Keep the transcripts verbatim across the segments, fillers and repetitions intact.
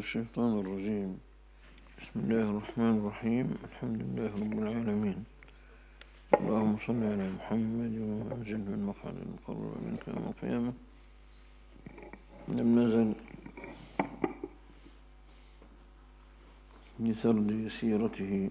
الشيطان الرجيم. بسم الله الرحمن الرحيم. الحمد لله رب العالمين. اللهم صل على محمد وأنزل من مقعد المقرب منك يوم القيامة. لم نزل بسرد سيرته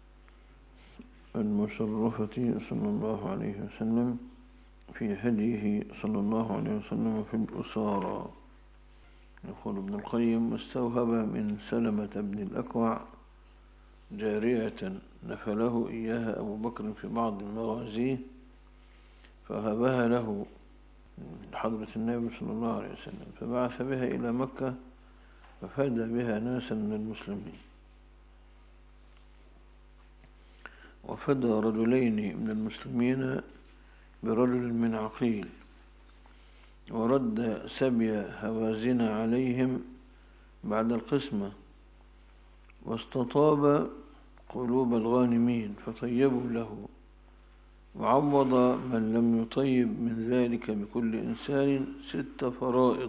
المشرفة صلى الله عليه وسلم في هديه صلى الله عليه وسلم في الأسارى. يقول ابن القيم: واستوهب من سلمة بن الأكوع جارية نفله إياها أبو بكر في بعض مغازيه فهبها له حضرة النبي صلى الله عليه وسلم، فبعث بها إلى مكة ففاد بها ناسا من المسلمين، وفدى رجلين من المسلمين برجل من عقيل، ورد سبي هوازن عليهم بعد القسمة، واستطاب قلوب الغانمين فطيبوا له، وعوض من لم يطيب من ذلك بكل إنسان ست فرائض،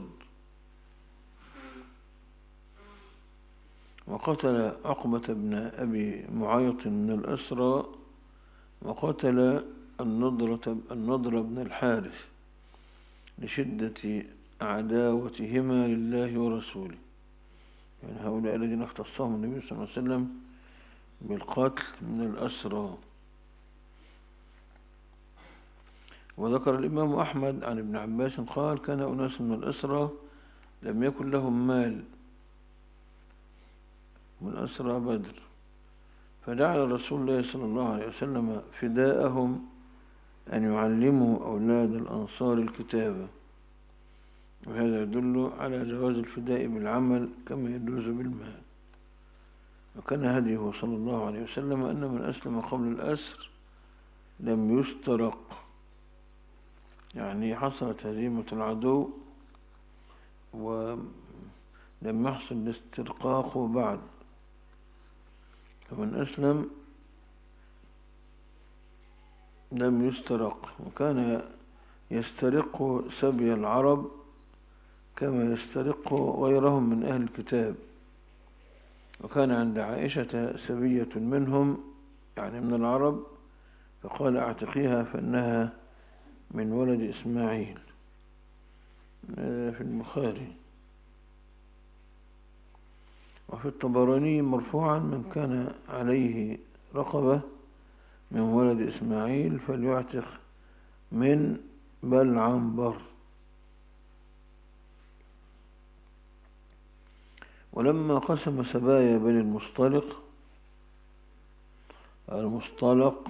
وقتل عقبة بن أبي معيط من الأسرى، وقتل النضرة النضر بن الحارث لشدة عداوتهما لله ورسوله. يعني هؤلاء الذين اختصهم النبي صلى الله عليه وسلم بالقتل من الأسرى. وذكر الإمام أحمد عن ابن عباس قال: كان أناس من الأسرى لم يكن لهم مال من أسرى بدر، فجعل رسول الله صلى الله عليه وسلم فداءهم أن يعلموا أولاد الأنصار الكتابة، وهذا يدل على جواز الفداء بالعمل كما يجوز بالمال. وكان هديه صلى الله عليه وسلم أن من أسلم قبل الأسر لم يسترق، يعني حصلت هزيمة العدو ولم يحصل الاسترقاق بعد، فمن أسلم لم يسترق. وكان يسترق سبي العرب كما يسترق غيرهم من أهل الكتاب. وكان عند عائشة سبية منهم، يعني من العرب، فقال: اعتقيها فإنها من ولد إسماعيل، في البخاري. وفي الطبراني مرفوعا: من كان عليه رقبة من ولد إسماعيل فليعتق من بلعنبر. ولما قسم سبايا بني المصطلق المصطلق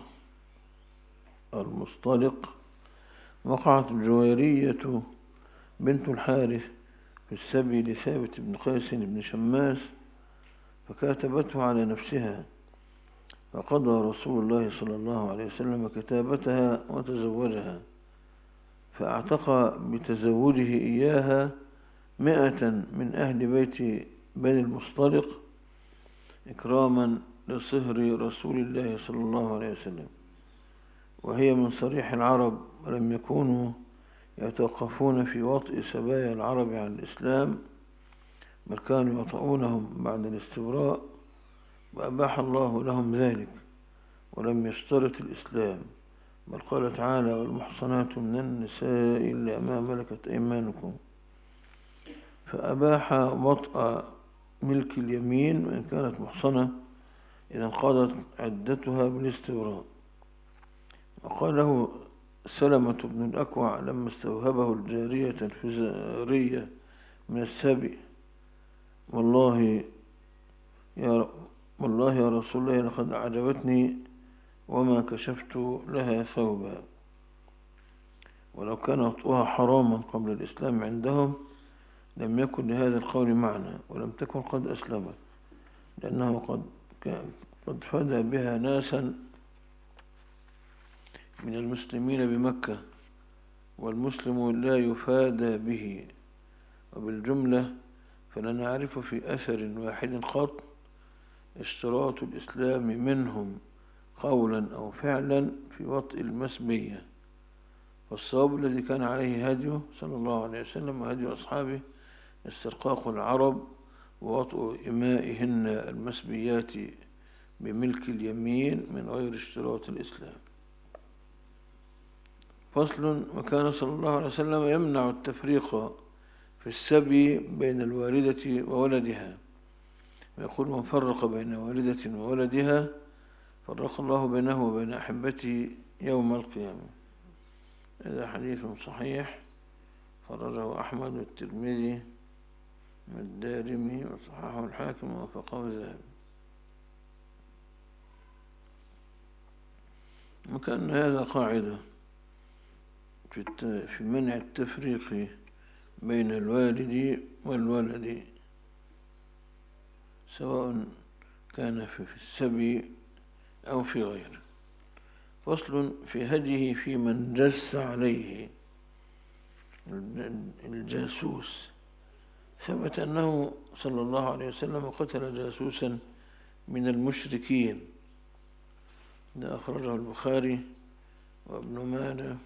المصطلق وقعت الجويرية بنت الحارث في السبي لثابت بن قيس بن شماس، فكاتبته على نفسها، فقضى رسول الله صلى الله عليه وسلم كتابتها وتزوجها، فاعتق بتزوجه إياها مئة من أهل بيت بني المصطلق إكراما لصهر رسول الله صلى الله عليه وسلم. وهي من صريح العرب، ولم يكونوا يتوقفون في وطئ سبايا العرب عن الإسلام، بل كانوا يطؤونهم بعد الاستبراء، وأباح الله لهم ذلك ولم يشترط الإسلام، بل قال تعالى: والمحصنات من النساء إلا ما ملكت أيمانكم، فأباح وطأ ملك اليمين وإن كانت محصنة إذا انقضت عدتها بالاستبراء. وقال له سلمة بن الأكوع لما استوهبه الجارية الفزارية من السبي: والله يا والله يا رسول الله لقد أعجبتني وما كشفت لها ثوبا. ولو كان وطئها حراما قبل الإسلام عندهم لم يكن لهذا القول معنى، ولم تكن قد أسلمت، لأنه قد قد فدى بها ناسا من المسلمين بمكة، والمسلم لا يفادى به. وبالجملة فلا نعرف في أثر واحد قط اشتراط الإسلام منهم قولا أو فعلا في وطئ المسبية. والصواب الذي كان عليه هديه صلى الله عليه وسلم وهدي أصحابه استرقاق العرب ووطء إمائهن المسبيات بملك اليمين من غير اشتراط الإسلام. فصل. وكان صلى الله عليه وسلم يمنع التفريق في السبي بين الوالدة وولدها، ويقول: من فرق بين والدة وولدها فرق الله بينه وبين أحبته يوم القيامة. هذا حديث صحيح خرجه أحمد والترمذي والدارمي وصححه الحاكم ووافقه الذهبي. وكأن هذا قاعدة في منع التفريق بين الوالد والولد، سواء كان في السبي أو في غيره. فصل. في هديه في من جس عليه. الجاسوس ثبت أنه صلى الله عليه وسلم قتل جاسوسا من المشركين، ده أخرجه البخاري وابن ماجه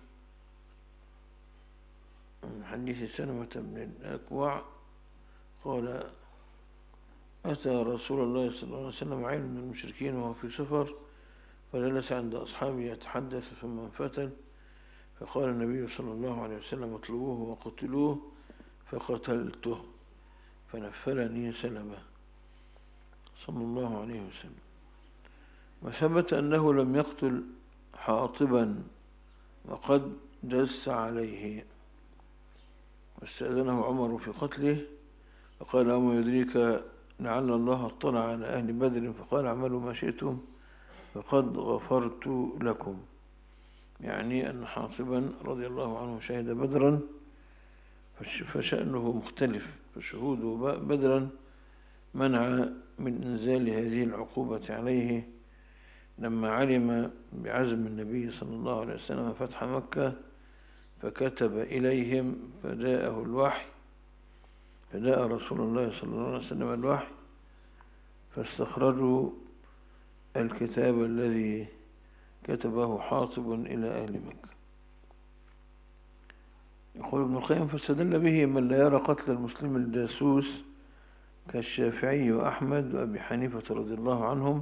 من حديث سلمة بن الأكوع قال: أتى رسول الله صلى الله عليه وسلم عين من المشركين وهو في سفر، فجلس عند أصحابه يتحدث ثم انفتل، فقال النبي صلى الله عليه وسلم: اطلبوه وقتلوه، فقتلته فنفلني سلمة صلى الله عليه وسلم. وثبت أنه لم يقتل حاطبا وقد جس عليه، واستأذنه عمر في قتله، فقال: أما يدريك لعل الله اطلع على أهل بدر فقال: اعملوا ما شئتم فقد غفرت لكم. يعني أن حاطبا رضي الله عنه شهد بدرا فشأنه مختلف، فشهوده بدرا منع من إنزال هذه العقوبة عليه. لما علم بعزم النبي صلى الله عليه وسلم فتح مكة فكتب إليهم فجاءه الوحي، فجاء رسول الله صلى الله عليه وسلم الوحي، فاستخرجوا الكتاب الذي كتبه حاطب إلى أهل مكة. يقول ابن القيم: فاستدل به من لا يرى قتل المسلم الجاسوس كالشافعي وأحمد وأبي حنيفة رضي الله عنهم،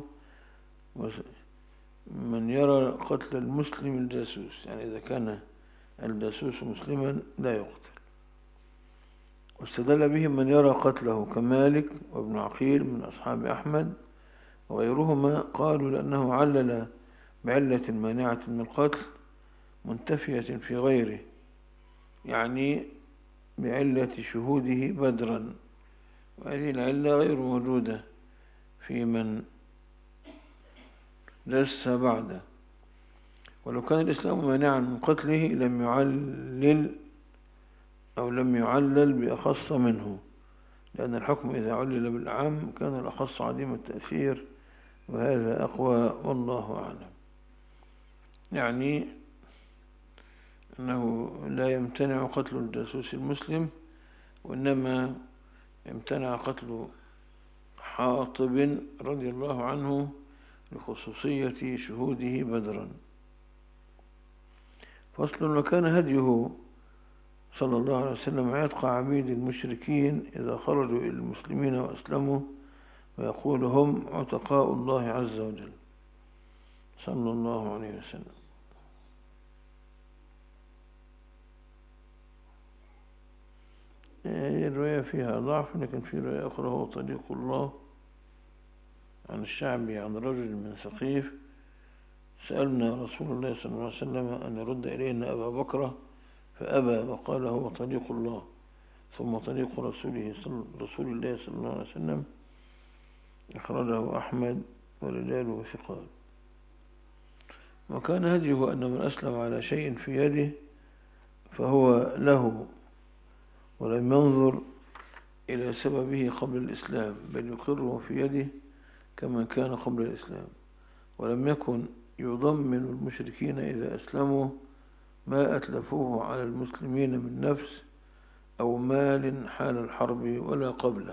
من يرى قتل المسلم الجاسوس، يعني إذا كان الجاسوس مسلما لا يقتل. واستدل به من يرى قتله كمالك وابن عقيل من أصحاب أحمد وغيرهما، قالوا لأنه علل بعلة مانعة من القتل منتفية في غيره، يعني بعلة شهوده بدرا، وهذه العلة غير موجودة في من جس بعده. ولو كان الإسلام مانعا من قتله لم يعلل أو لم يعلل بأخص منه، لأن الحكم إذا علل بالأعم كان الأخص عديم التأثير، وهذا أقوى والله أعلم. يعني أنه لا يمتنع قتل الجاسوس المسلم، وإنما يمتنع قتل حاطب رضي الله عنه لخصوصية شهوده بدرا. فصل. وكان هديه صلى الله عليه وسلم عتق عبيد المشركين إذا خرجوا إلى المسلمين وأسلموا، ويقول: هم عتقاء الله عز وجل صلى الله عليه وسلم. الرواية فيها ضعف، لكن في رواية أخرى: هو طريق الله، عن الشعبي عن رجل من ثقيف: سألنا رسول الله صلى الله عليه وسلم أن يرد إلينا أبا بكر فأبى، وقال: هو طريق الله ثم طريق رسوله صلى رسول الله صلى الله عليه وسلم. أخرجه أحمد ورجاله ثقات. وكان هديه أن من أسلم على شيء في يده فهو له، ولم ينظر إلى سببه قبل الإسلام، بل يقره في يده كما كان قبل الإسلام، ولم يكن يضمن المشركين إذا أسلموا ما أتلفوه على المسلمين من نفس أو مال حال الحرب ولا قبله.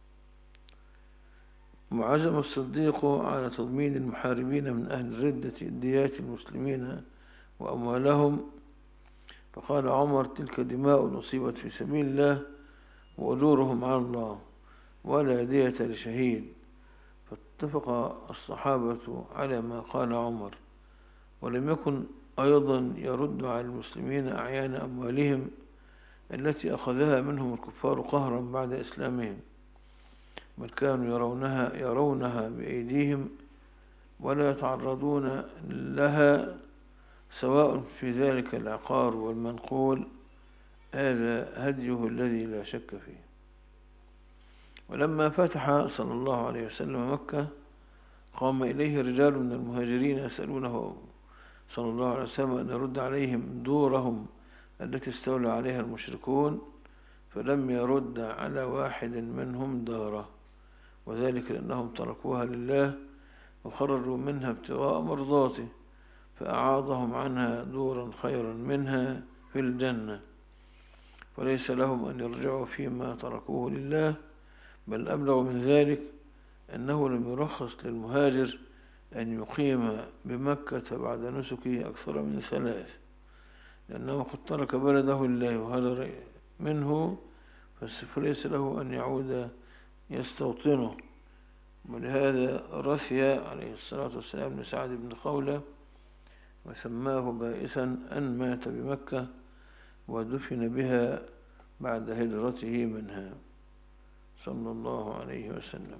وعزم الصديق على تضمين المحاربين من أهل الردة ديات المسلمين وأموالهم، فقال عمر: تلك دماء نصيبت في سبيل الله وأجورهم على الله، ولا دية لشهيد. فاتفق الصحابة على ما قال عمر، ولم يكن أيضا يرد على المسلمين أعيان أموالهم التي أخذها منهم الكفار قهرا بعد إسلامهم، بل كانوا يرونها, يرونها بأيديهم ولا يتعرضون لها، سواء في ذلك العقار والمنقول. هذا هديه الذي لا شك فيه. ولما فتح صلى الله عليه وسلم مكة قام إليه رجال من المهاجرين يسألونه صلى الله عليه وسلم أن يرد عليهم دورهم التي استولى عليها المشركون، فلم يرد على واحد منهم داره، وذلك لأنهم تركوها لله وخرجوا منها ابتغاء مرضاته، فأعاضهم عنها دورا خيرا منها في الجنة، وليس لهم أن يرجعوا فيما تركوه لله. بل أبلغ من ذلك أنه لم يرخص للمهاجر أن يقيم بمكة بعد نسكه أكثر من ثلاث، لأنه قد ترك بلده لله وهجر منه، فليس له أن يعود يستوطنه. ولهذا رثي عليه الصلاة والسلام لسعد بن خولة وسماه بائسا أن مات بمكة ودفن بها بعد هجرته منها صلى الله عليه وسلم.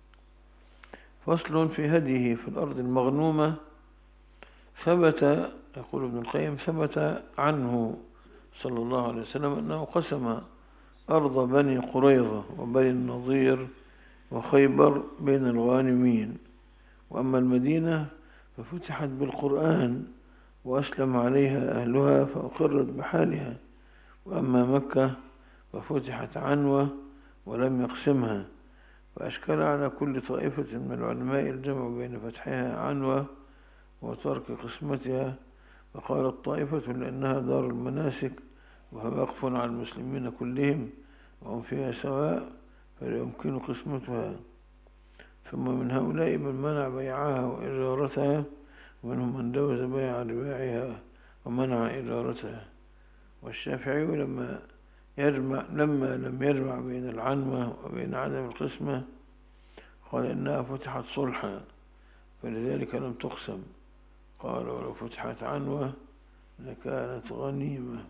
فصل في هديه في الأرض المغنومة. ثبت، يقول ابن القيم، ثبت عنه صلى الله عليه وسلم أنه قسم أرض بني قريظة وبني النضير وخيبر بين الغانمين، وأما المدينة ففتحت بالقرآن وأسلم عليها أهلها فأقرت بحالها، وأما مكة ففتحت عنوة ولم يقسمها. فأشكل على كل طائفة من العلماء الجمع بين فتحها عنوة وترك قسمتها، فقالت طائفة لأنها دار المناسك وهو وقف على المسلمين كلهم وهم فيها سواء فلا يمكن قسمتها. ثم من هؤلاء من منع بيعها وإجارتها، ومنهم من جوز بيع رباعها ومنع إجارتها. والشافعي لما يجمع لما لم يجمع بين العنوة وبين عدم القسمة قال إنها فتحت صلحا فلذلك لم تقسم. قال ولو فتحت عنوة لكانت غنيمة،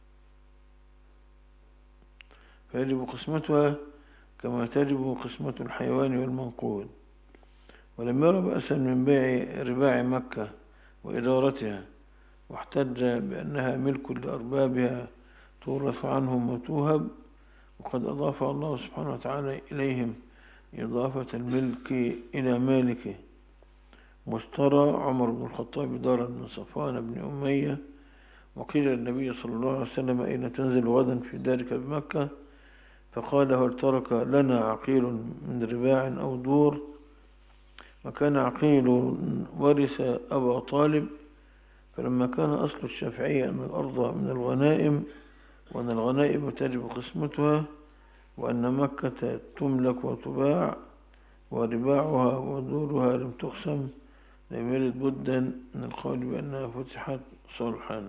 فيجب قسمتها كما تجب قسمة الحيوان والمنقول. ولم ير بأسا من بيع رباع مكة وإدارتها، واحتج بأنها ملك لأربابها تورث عنهم وتوهب، وقد أضاف الله سبحانه وتعالى إليهم إضافة الملك إلى مالكه. واشترى عمر بن الخطاب دارا من صفوان بن أمية، وقيل النبي صلى الله عليه وسلم أين تنزل غدا في دارك بمكة؟ فقال هل ترك لنا عقيل من رباع أو دور؟ وكان عقيل ورث أبا طالب. فلما كان أصل الشافعية أن الأرض من الغنائم وأن الغنائم تجب قسمتها وأن مكة تملك وتباع ورباعها ودورها لم تقسم، لم يرد بدا من القول بأنها فتحت صلحا.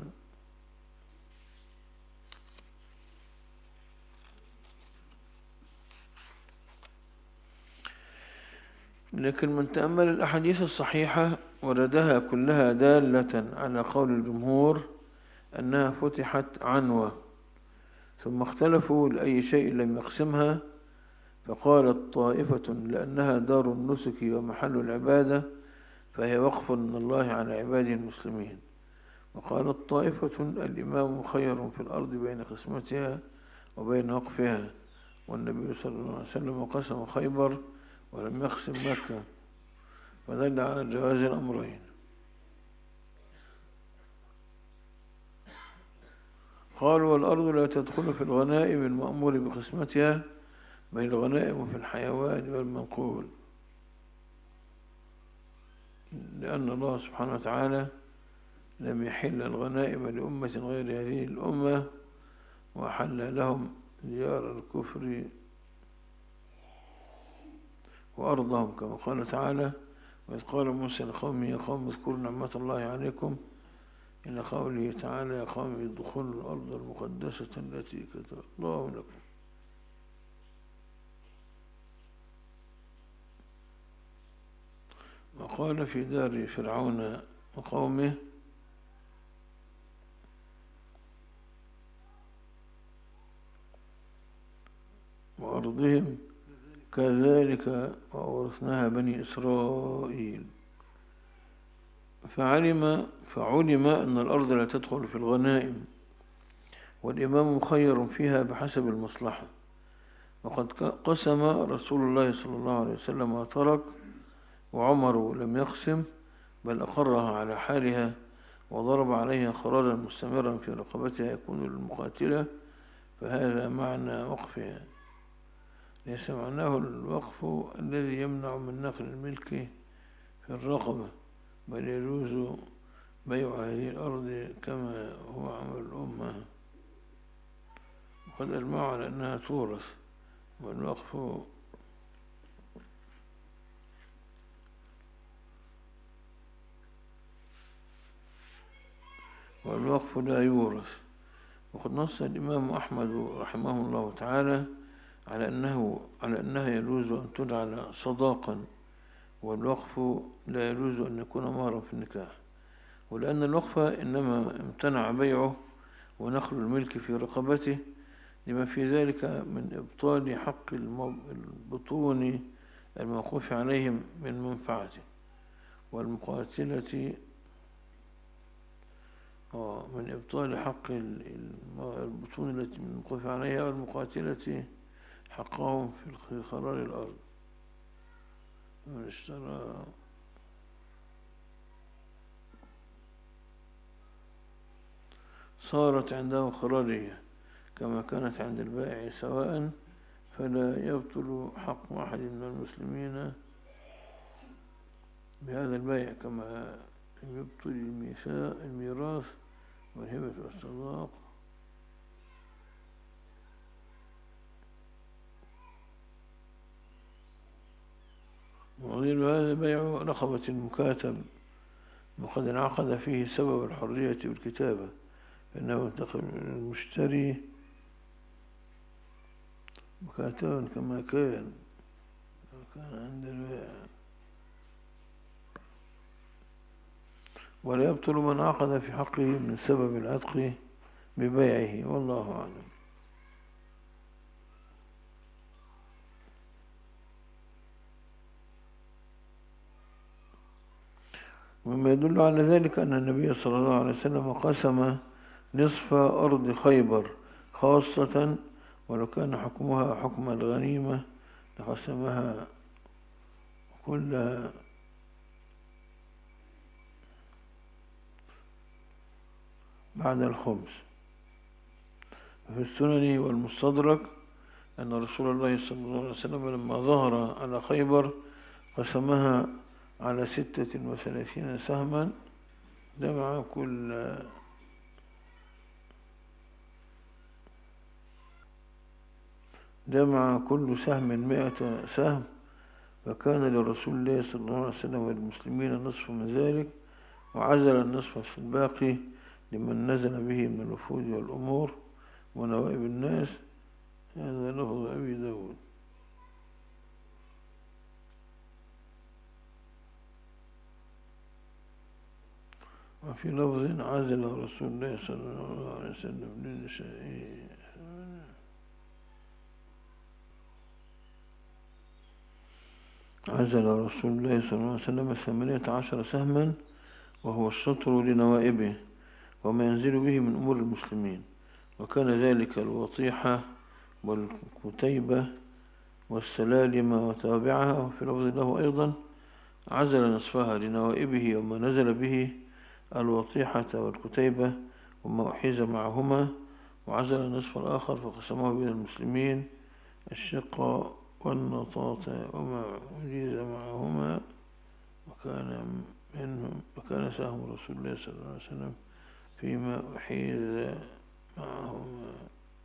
لكن من تأمل الأحاديث الصحيحة وردها كلها دالة على قول الجمهور أنها فتحت عنوة، ثم اختلفوا لأي شيء لم يقسمها، فقالت طائفة لأنها دار النسك ومحل العبادة فهي وقف من الله على عباده المسلمين، وقالت طائفة الإمام خير في الأرض بين قسمتها وبين وقفها، والنبي صلى الله عليه وسلم قسم خيبر ولم يقسم مكة، فدل على جواز الأمرين. قالوا والأرض لا تدخل في الغنائم المأمور بقسمتها بين الغنائم في الحيوان والمنقول، لأن الله سبحانه وتعالى لم يحل الغنائم لأمة غير هذه الأمة، وحل لهم ديار الكفر وأرضهم، كما قال تعالى وإذ قال موسى لقومه يا قوم اذكروا نعمة الله عليكم، إلى قوله تعالى يا قوم ادخلوا الأرض المقدسة التي كتب الله لكم. قال في دار فرعون وقومه وأرضهم كذلك وأورثناها بني إسرائيل. فعلم فعلم أن الأرض لا تدخل في الغنائم، والإمام مخير فيها بحسب المصلحة. وقد قسم رسول الله صلى الله عليه وسلم وترك، وعمر لم يقسم بل أقرها على حالها وضرب عليها خراجا مستمرا في رقبتها يكون للمقاتلة، فهذا معنى وقفها. ليس معناه الوقف الذي يمنع من نقل الملك في الرقبة، بل يجوز بيع هذه الأرض كما هو عمل الأمة، وقد أجمعوا على أنها تورث. والوقف والوقف لا يورث. وقد نص الإمام أحمد رحمه الله تعالى على أنه على أنها يجوز أن تجعل صداقا، والوقف لا يجوز أن يكون مهرا في النكاح، ولأن الوقف إنما امتنع بيعه ونقل الملك في رقبته لما في ذلك من إبطال حق البطون الموقوف عليهم من منفعته، والمقاتلة من إبطال حق البطون التي من الموقوف عليها والمقاتلة حقهم في قرار الأرض. من اشترى صارت عنده خرارية كما كانت عند البائع سواء، فلا يبطل حق أحد من المسلمين بهذا البيع كما يبطل الميراث والهبة والصداق. وغير هذا بيع رقبة المكاتب وقد انعقد فيه سبب الحرية بالكتابة، فإنه ينتقل المشتري مكاتبا كما كان كان عند البائع، ولا يبطل من عقد في حقه من سبب العتق ببيعه، والله أعلم. ومما يدل على ذلك أن النبي صلى الله عليه وسلم قسم نصف أرض خيبر خاصة، ولو كان حكمها حكم الغنيمة لقسمها كلها بعد الخمس. في السنن والمستدرك أن رسول الله صلى الله عليه وسلم لما ظهر على خيبر قسمها على ستة وثلاثين سهما، جمع كل جمع كل سهم مئة سهم، فكان لرسول الله صلى الله عليه وسلم والمسلمين نصف من ذلك، وعزل النصف في الباقي لمن نزل به من الوفود والأمور ونوائب الناس. هذا لفظ أبي داود. وفي لفظ عزل رسول الله صلى الله عليه وسلم للنساء عزل رسول الله صلى الله عليه وسلم ثمانية عشر سهما، وهو الشطر لنوائبه وما ينزل به من أمور المسلمين، وكان ذلك الوطيحة والكتيبة والسلالم وتابعها. وفي لفظ له أيضا عزل نصفها لنوائبه وما نزل به الوطيحة والكتيبة وما أحيز معهما، وعزل النصف الآخر فقسمه بين المسلمين الشق والنطاط وما أحيز معهما، وكان منهم وكان سهم رسول الله صلى الله عليه وسلم فيما أحيز معهما.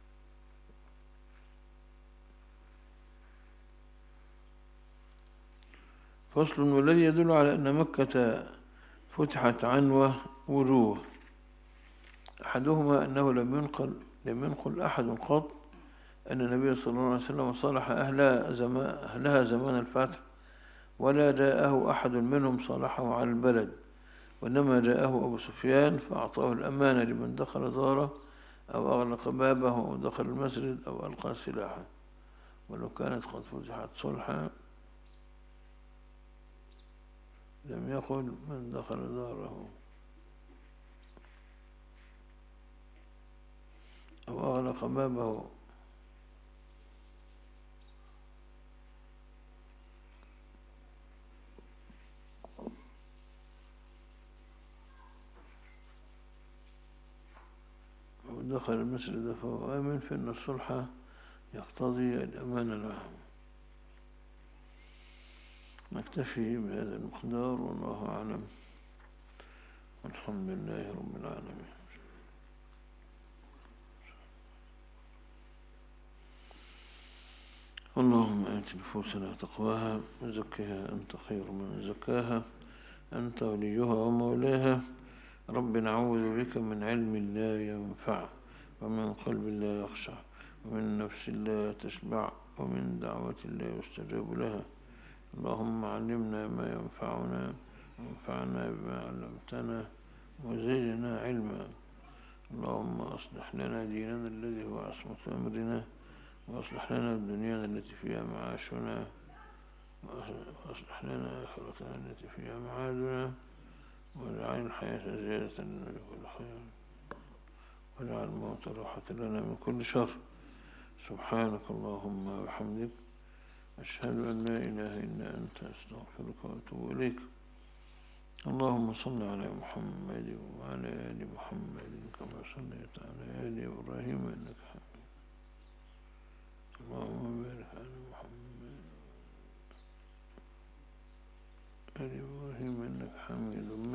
فصل. والذي يدل على أن مكة فتحت عنوة وجوه: أحدهما أنه لم ينقل لم ينقل أحد قط أن النبي صلى الله عليه وسلم صالح أهلها زمان, أهلها زمان الفتح ولا جاءه أحد منهم صالحه على البلد، وإنما جاءه أبو سفيان فأعطاه الأمانة لمن دخل داره أو أغلق بابه أو دخل المسجد أو ألقى سلاحه، ولو كانت قد فتحت صلحا لم يقل من دخل داره أو أغلق بابه أو دخل المسجد فهو آمن، فإن الصلح يقتضي الأمان له. نكتفي بهذا المقدار، والله أعلم، والحمد لله رب العالمين. اللهم آت نفوسنا تقواها وزكها أنت خير من زكاها، أنت وليها ومولاها. رب نعوذ بك من علم لا ينفع، ومن قلب لا يخشع، ومن نفس لا تشبع، ومن دعوة لا يستجاب لها. اللهم علمنا ما ينفعنا، وانفعنا بما علمتنا، وزدنا علما. اللهم أصلح لنا ديننا الذي هو عصمة أمرنا، وأصلح لنا الدنيا التي فيها معاشنا، وأصلح لنا آخرتنا التي فيها معادنا، واجعل الحياة زيادة لنا لكل خير، واجعل الموت راحة لنا من كل شر. سبحانك اللهم وبحمدك، أشهد أن لا إله إلا أنت، أستغفرك وأتوب إليك. اللهم صل على محمد وعلى آل محمد كما صليت على آل إبراهيم إنك حميد. اللهم بارك على محمد وآل إبراهيم إنك حميد